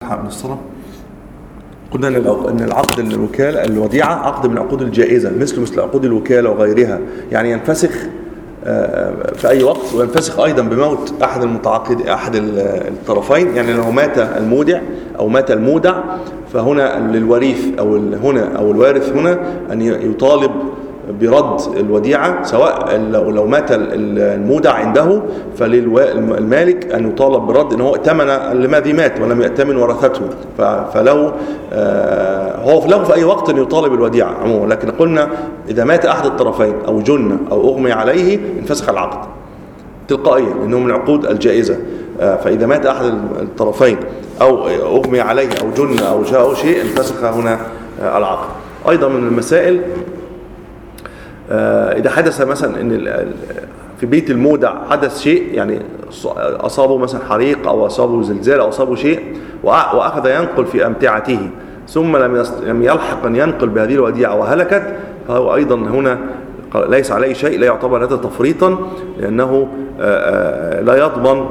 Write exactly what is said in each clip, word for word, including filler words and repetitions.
من الصلاة. قلنا أن العقد الوكالة الوديعة عقد من العقود الجائزة مثل مثل عقود الوكالة وغيرها، يعني ينفسخ في أي وقت، وينفسخ أيضا بموت أحد المتعاقد أحد الطرفين. يعني لو مات المودع أو مات المودع فهنا للوريث أو هنا أو الوارث هنا أن يطالب برد الوديعة، سواء لو مات المودع عنده فللمالك أن يطالب برد إن هو ائتمن الذي مات ولم يأتمن ورثته، فله هو له في أي وقت أن يطالب الوديعة عموما. لكن قلنا إذا مات أحد الطرفين أو جن أو أغمي عليه انفسخ العقد تلقائيا لأنه من العقود الجائزة. فإذا مات أحد الطرفين أو أغمي عليه أو جن أو جاء شيء انفسخ هنا العقد. أيضا من المسائل إذا حدث مثلا إن في بيت المودع حدث شيء، يعني أصابه مثلا حريق أو أصابه زلزال أو أصابه شيء وأخذ ينقل في أمتعته ثم لم يلحق أن ينقل بهذه الوديعة وهلكت، فهو أيضا هنا ليس عليه شيء، لا يعتبر هذا تفريطا، لأنه لا يضمن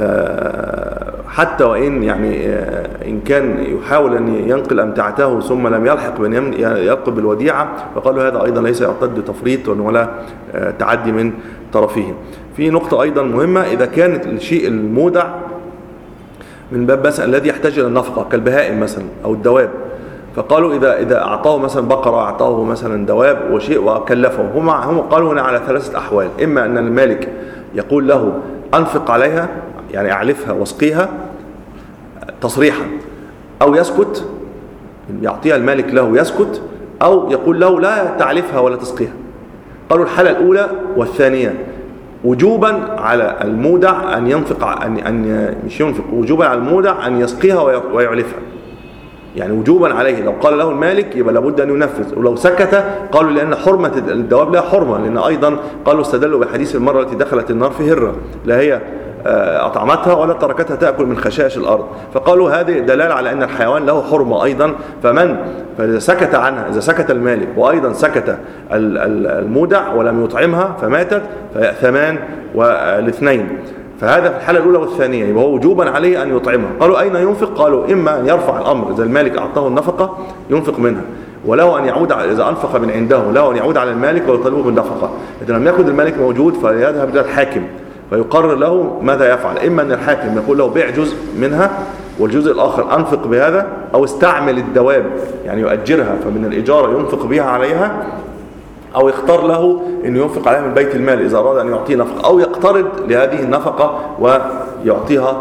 حتى وإن يعني إن كان يحاول أن ينقل أمتعته ثم لم يلحق بأن يلقب بالوديعة، فقالوا هذا أيضا ليس يعتد تفريط ولا تعدي من طرفهم. في نقطة أيضا مهمة، إذا كان الشيء المودع من باب مثلا الذي يحتاج إلى النفقة كالبهائم مثلا أو الدواب، فقالوا إذا إذا أعطاه مثلا بقرة أعطاه مثلا دواب وشيء وكلفه، هم هم قالوا هنا على ثلاثة أحوال: إما أن المالك يقول له أنفق عليها، يعني أعلفها واسقيها تصريحا، أو يسكت، يعطيها المالك له يسكت، أو يقول له لا تعلفها ولا تسقيها. قالوا الحالة الأولى والثانية وجوبا على المودع أن ينفق أن أن مش ينفق وجوبا على المودع أن يسقيها ويعلفها، يعني وجوبا عليه. لو قال له المالك يبقى لابد أن ينفذ، ولو سكت قالوا لأن حرمة الدواب لها حرمة، لأن أيضا قالوا استدلوا بحديث المرة التي دخلت النار في هرة لا هي أطعمتها ولا تركتها تأكل من خشاش الأرض، فقالوا هذه دلالة على أن الحيوان له حرمة أيضا. فمن فإذا سكت عنها، إذا سكت المالك وأيضا سكت المودع ولم يطعمها فماتت فيأثمان والاثنين. فهذا في الحالة الأولى والثانية، يبقى هو وجوبا عليه أن يطعمها. قالوا أين ينفق؟ قالوا إما أن يرفع الأمر، إذا المالك أعطاه النفقة ينفق منها، وله أن يعود إذا أنفق من عنده له أن يعود على المالك ويطلبه بالنفقة. إذا لم يكن المالك موجود فيذهب إلى الحاكم فيقرر له ماذا يفعل. إما أن الحاكم يقول له بيع جزء منها والجزء الآخر أنفق بهذا، أو استعمل الدواب يعني يؤجرها فمن الإجارة ينفق بها عليها، أو يختار له أن ينفق عليها من بيت المال إذا أراد أن يعطيه نفقة، أو يقترض لهذه النفقة ويعطيها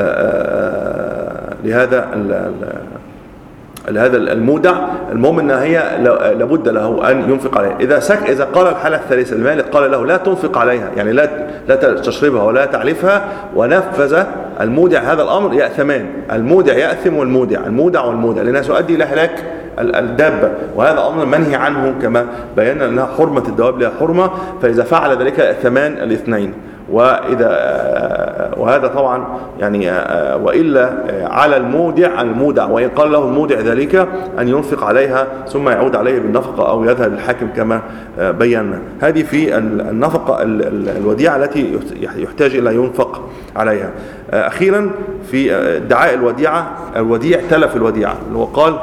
لهذا لهذا المودع. المهم أنها هي لابد له أن ينفق عليها. إذا سك إذا قال الحالة الثالثة المالك قال له لا تنفق عليها، يعني لا لا تشربها ولا تعلفها، ونفذ المودع هذا الأمر، يأثمان. المودع يأثم والمودع المودع والمودع، لأنها سؤدي إلى هلاك الدابة، وهذا أمر منهي عنه كما بينا أنها حرمة الدواب لها حرمة، فإذا فعل ذلك يأثمان الاثنين. وإذا وهذا طبعا يعني وإلا على المودع المودع وإن قال له المودع ذلك أن ينفق عليها ثم يعود عليه بالنفقة أو يذهب للحاكم كما بينا. هذه في النفقة الوديعة التي يحتاج إلى ينفق عليها. أخيرا في ادعاء الوديعة، الوديع تلف الوديعة، اللي هو قال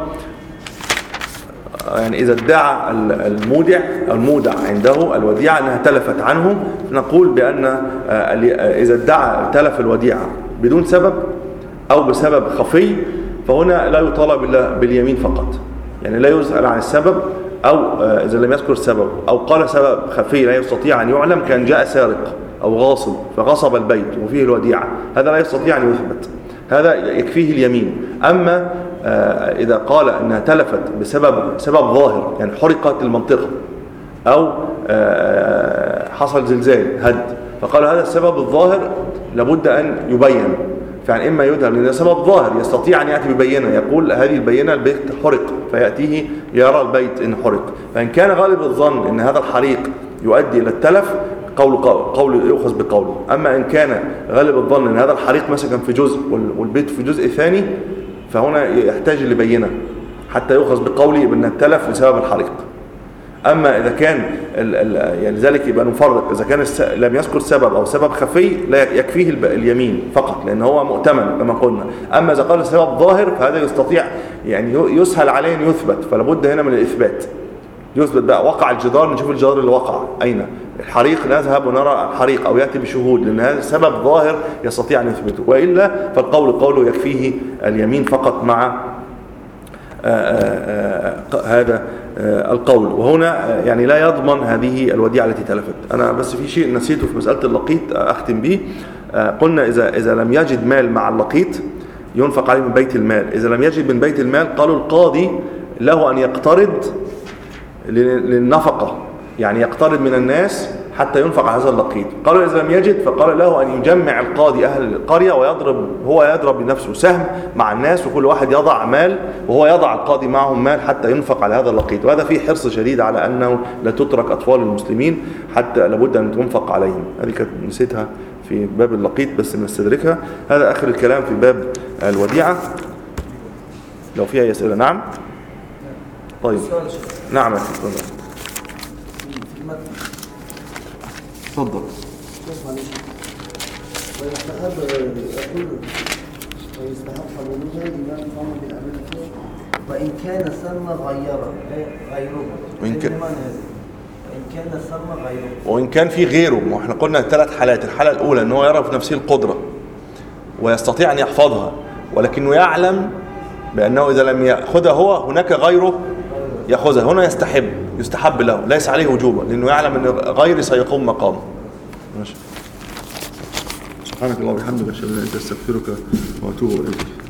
يعني إذا ادعى المودع المودع عنده الوديعة أنها تلفت عنه، نقول بأن إذا ادعى تلف الوديعة بدون سبب أو بسبب خفي فهنا لا يطالب إلا باليمين فقط، يعني لا يسأل عن السبب، أو إذا لم يذكر السبب أو قال سبب خفي لا يستطيع أن يعلم، كان جاء سارق أو غاصب فغصب البيت وفيه الوديعة، هذا لا يستطيع أن يثبت، هذا يكفيه اليمين. أما إذا قال أنها تلفت بسبب سبب ظاهر، يعني حرقت المنطقة أو حصل زلزال هد، فقال هذا السبب الظاهر لابد أن يبين، فيعني إما يذهب لأن سبب ظاهر يستطيع أن يأتي ببينة، يقول هذه البينة البيت حرق، فيأتيه يرى البيت إن حرق. فإن كان غالب الظن أن هذا الحريق يؤدي إلى التلف قول قول يؤخذ بقوله. أما إن كان غالب الظن أن هذا الحريق مثلا كان في جزء والبيت في جزء ثاني، فهنا يحتاج لبينة حتى يؤخذ بقوله بأن التلف لسبب الحريق. أما إذا كان ال ال يعني ذلك يبقى نفرق، إذا كان لم يذكر سبب أو سبب خفي لا يكفيه اليمين فقط لأن هو مؤتمن كما قلنا. أما إذا قال سبب ظاهر فهذا يستطيع يعني يسهل عليه أن يثبت، فلا بد هنا من الإثبات. يثبت بقى وقع الجدار، نشوف الجدار اللي وقع أين، الحريق نذهب ونرى الحريق أو يأتي بشهود، لأن هذا سبب ظاهر يستطيع أن يثبته، وإلا فالقول قوله يكفيه اليمين فقط مع آآ آآ هذا آآ القول. وهنا يعني لا يضمن هذه الوديعة التي تلفت. أنا بس في شيء نسيته في مسألة اللقيط أختم به. قلنا إذا إذا لم يجد مال مع اللقيط ينفق عليه من بيت المال. إذا لم يجد من بيت المال قالوا القاضي له أن يقترض للنفقة، يعني يقترض من الناس حتى ينفق على هذا اللقيط. قالوا إذا لم يجد فقال له أن يجمع القاضي أهل القرية ويضرب هو يضرب بنفسه سهم مع الناس، وكل واحد يضع مال وهو يضع القاضي معهم مال حتى ينفق على هذا اللقيط. وهذا فيه حرص شديد على أنه لا تترك أطفال المسلمين حتى لابد أن تنفق عليهم. هذه كانت نسيتها في باب اللقيط بس نستدركها. هذا آخر الكلام في باب الوديعة. لو فيها أي أسئلة. نعم. طيب. نعم. تفضل. ويستحب يقول ويستحب حلولها لمن قام بعمله وإن كان سمى غيره غيره وإن كان وإن كان سمى غيره وإن كان في غيره. ما احنا قلنا ثلاث حالات. الحالة الأولى أنه يرى في نفسه القدرة ويستطيع أن يحفظها، ولكنه يعلم بأنه إذا لم يأخذها هو هناك غيره يأخذها. هنا يستحب يستحب له، ليس عليه وجوبا، لأنه يعلم أن غيره سيقوم مقامه. ماشي. سبحانك اللهم وبحمدك أشهد أن لا إله إلا أنت أستغفرك وأتوب إليك.